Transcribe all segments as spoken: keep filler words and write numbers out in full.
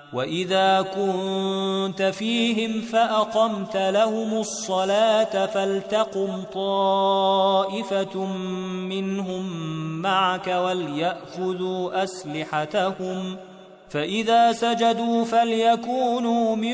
وإذا كنت فيهم فأقمت لهم الصلاة فلتقم طائفة منهم معك وليأخذوا أسلحتهم فإذا سجدوا فليكونوا من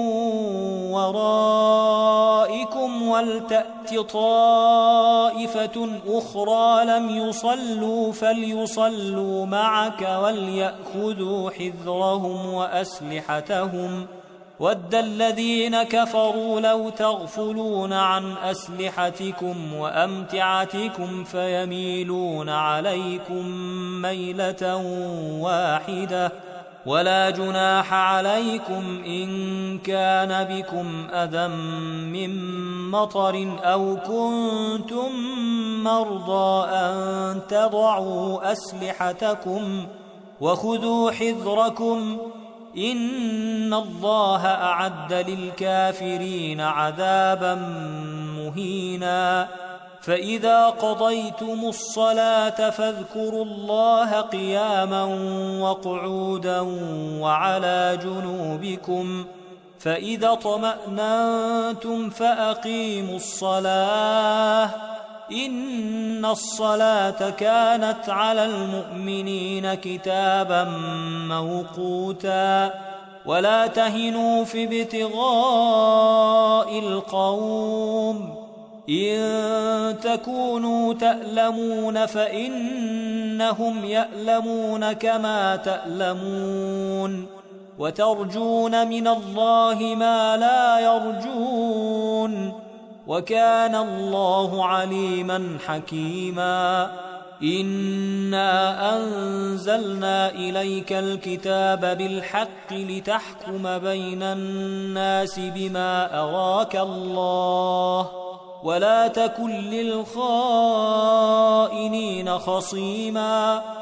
ورائكم ولتأت طائفة أخرى لم يصلوا فليصلوا معك وليأخذوا حذرهم وأسلحتهم ود الذين كفروا لو تغفلون عن أسلحتكم وأمتعتكم فيميلون عليكم ميلة واحدة ولا جناح عليكم إن كان بكم أذى من مطر أو كنتم مرضى أن تضعوا أسلحتكم وخذوا حذركم إن الله أعد للكافرين عذابا مهينا فإذا قضيتم الصلاة فاذكروا الله قياما وقعودا وعلى جنوبكم فإذا اطمأننتم فأقيموا الصلاة إن الصلاة كانت على المؤمنين كتابا موقوتا ولا تهنوا في ابتغاء القوم إن تكونوا تألمون فإنهم يألمون كما تألمون وترجون من الله ما لا يرجون وكان الله عليما حكيما إنا أنزلنا إليك الكتاب بالحق لتحكم بين الناس بما أراك الله ولا تكن للخائنين خصيما